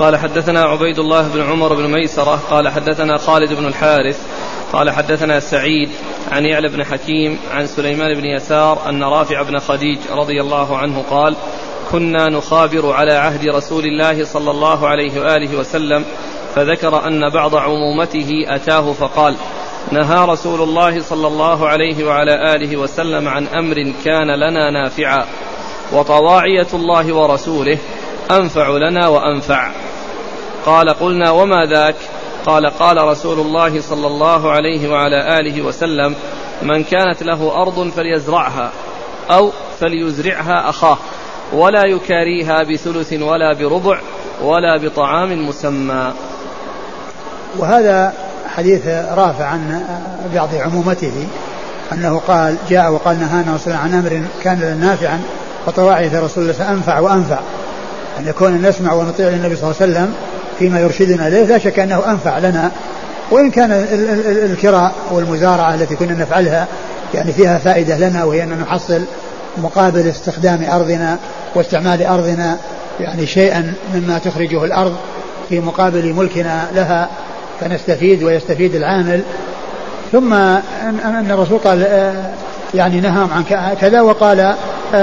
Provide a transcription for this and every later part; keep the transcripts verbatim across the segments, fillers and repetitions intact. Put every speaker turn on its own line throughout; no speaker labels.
قال حدثنا عبيد الله بن عمر بن ميسرة قال حدثنا خالد بن الحارث قال حدثنا سعيد عن يعلى بن حكيم عن سليمان بن يسار أن رافع بن خديج رضي الله عنه قال كنا نخابر على عهد رسول الله صلى الله عليه وآله وسلم فذكر أن بعض عمومته أتاه فقال نهى رسول الله صلى الله عليه وعلى آله وسلم عن أمر كان لنا نافعا وطواعية الله ورسوله أنفع لنا وأنفع. قال قلنا وما ذاك؟ قال قال رسول الله صلى الله عليه وعلى آله وسلم من كانت له أرض فليزرعها أو فليزرعها أخاه ولا يكاريها بثلث ولا بربع ولا بطعام مسمى.
وهذا حديث رافع عن بعض عمومته أنه قال جاء وقال نهانا رسول عن أمر كان لنا نافعا وطواعية رسول الله أنفع وأنفع، أن يكون نسمع ونطيع للنبي صلى الله عليه وسلم فيما يرشدنا إليه لا شك أنه أنفع لنا، وإن كان الكراء والمزارعة التي كنا نفعلها يعني فيها فائدة لنا وهي أن نحصل مقابل استخدام أرضنا واستعمال أرضنا يعني شيئا مما تخرجه الأرض في مقابل ملكنا لها فنستفيد ويستفيد العامل. ثم أن الرسول قال يعني نهاهم عن كذا وقال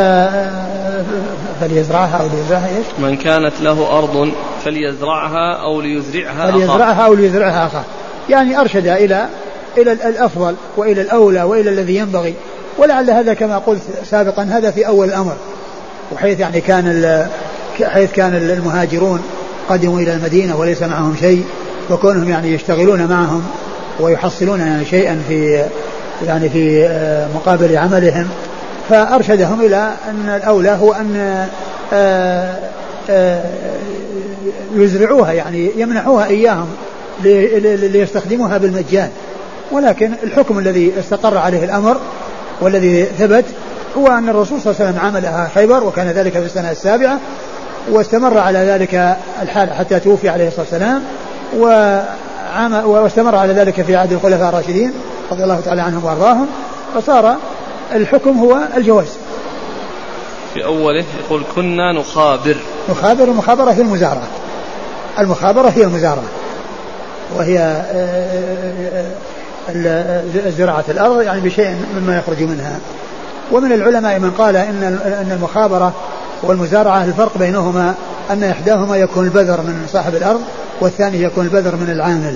فليزرعها أو ليزرعها إيش؟
من كانت له أرض فليزرعها أو ليزرعها
فليزرعها أو ليزرعها أخاه، يعني أرشد إلى إلى الأفضل وإلى الأولى وإلى الذي ينبغي. ولعل هذا كما قلت سابقا هذا في أول الأمر، وحيث يعني كان حيث كان المهاجرون قدموا إلى المدينة وليس معهم شيء، وكونهم يعني يشتغلون معهم ويحصلون يعني شيئا في يعني في مقابل عملهم، فأرشدهم إلى أن الأولى هو أن يزرعوها يعني يمنحوها إياهم ليستخدموها بالمجان. ولكن الحكم الذي استقر عليه الأمر والذي ثبت هو أن الرسول صلى الله عليه وسلم عملها خيبر، وكان ذلك في السنة السابعة، واستمر على ذلك الحال حتى توفي عليه الصلاة والسلام، واستمر على ذلك في عهد الخلفاء الراشدين رضي الله تعالى عنهم وارضاهم، فصار الحكم هو الجواز.
في أوله يقول كنا نخابر.
نخابر المخابرة هي المزارعة، المخابرة هي المزارعة، وهي زراعة الأرض يعني بشيء مما يخرج منها. ومن العلماء من قال إن أن المخابرة والمزارعة الفرق بينهما أن إحداهما يكون البذر من صاحب الأرض والثاني يكون البذر من العامل،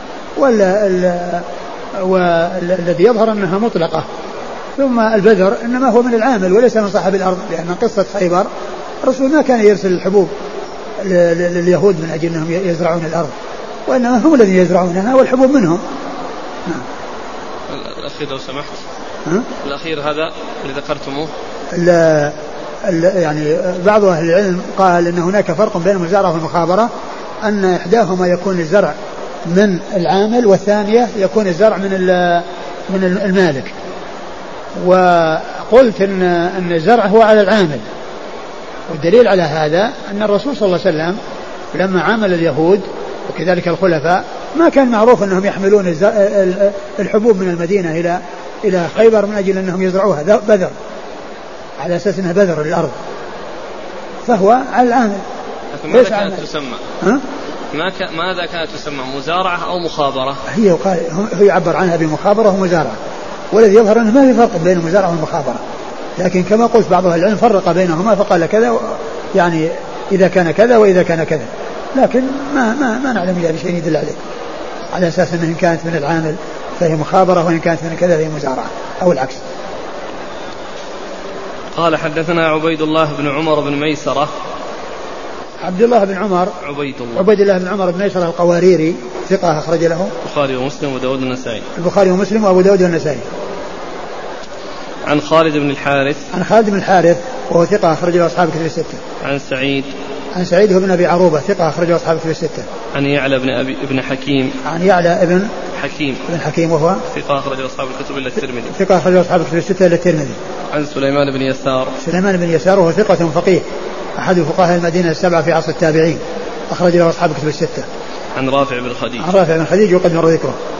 والذي يظهر أنها مطلقة. ثم البذر إنما هو من العامل وليس من صاحب الأرض، لأن قصة خيبر الرسول ما كان يرسل الحبوب لليهود من أجل أنهم يزرعون الأرض، وإنما هم الذين يزرعونها والحبوب منهم.
الأخير لو سمحت.
ها؟
الأخير هذا اللي ذكرتموه.
ال يعني بعض أهل العلم قال إن هناك فرق بين المزارعة والمخابرة، أن إحداهما يكون الزرع من العامل والثانية يكون الزرع من من المالك. وقلت إن أن الزرع هو على العامل، والدليل على هذا أن الرسول صلى الله عليه وسلم لما عامل اليهود وكذلك الخلفاء ما كان معروف أنهم يحملون الحبوب من المدينة إلى إلى خيبر من أجل أنهم يزرعوها بذر على أساس أنها بذر للأرض، فهو على العامل.
ماذا كانت تسمى؟
ها؟
ما ك... ماذا كانت تسمى، مزارعة أو مخابرة؟
هي وقال هو يعبر عنها بمخابرة ومزارعة، والذي يظهر أنه ما في فرق بين المزارعة والمخابرة، لكن كما قلت بعض أهل العلم فرق بينهما فقال كذا يعني إذا كان كذا وإذا كان كذا، لكن ما ما ما نعلم يعني شيء يدل عليه على أساس أنها إن كانت من العامل فهي مخابرة وإن كانت من كذا فهي مزارعة أو العكس.
قال حدثنا عبيد الله بن عمر بن ميسرة.
عبد الله بن عمر
عبيد الله
عبيد الله بن عمر بن ميسرة القواريري ثقة أخرج له
البخاري ومسلم وداود النسائي.
البخاري ومسلم وأبو داود والنسائي.
عن خالد بن الحارث
عن خالد بن الحارث وهو ثقة أخرج له أصحاب كتب الستة.
عن سعيد
عن سعيد بن أبي عروبة ثقة أخرج له أصحاب كتب الستة.
عن يعلى بن أبي ابن حكيم
عن يعلى ابن
حكيم
ابن حكيم وهو
ثقة أخرج له أصحاب الكتب إلا الترمذي.
ثقة أخرج له أصحاب كتب الستة إلا الترمذي.
عن سليمان بن يسار
سليمان بن يسار وهو ثقة فقيه أحد فقهاء المدينة السبعة في عصر التابعين أخرج له أصحاب كتب الستة.
عن رافع بن خديج
عن رافع بن خديج وقد مر ذكره.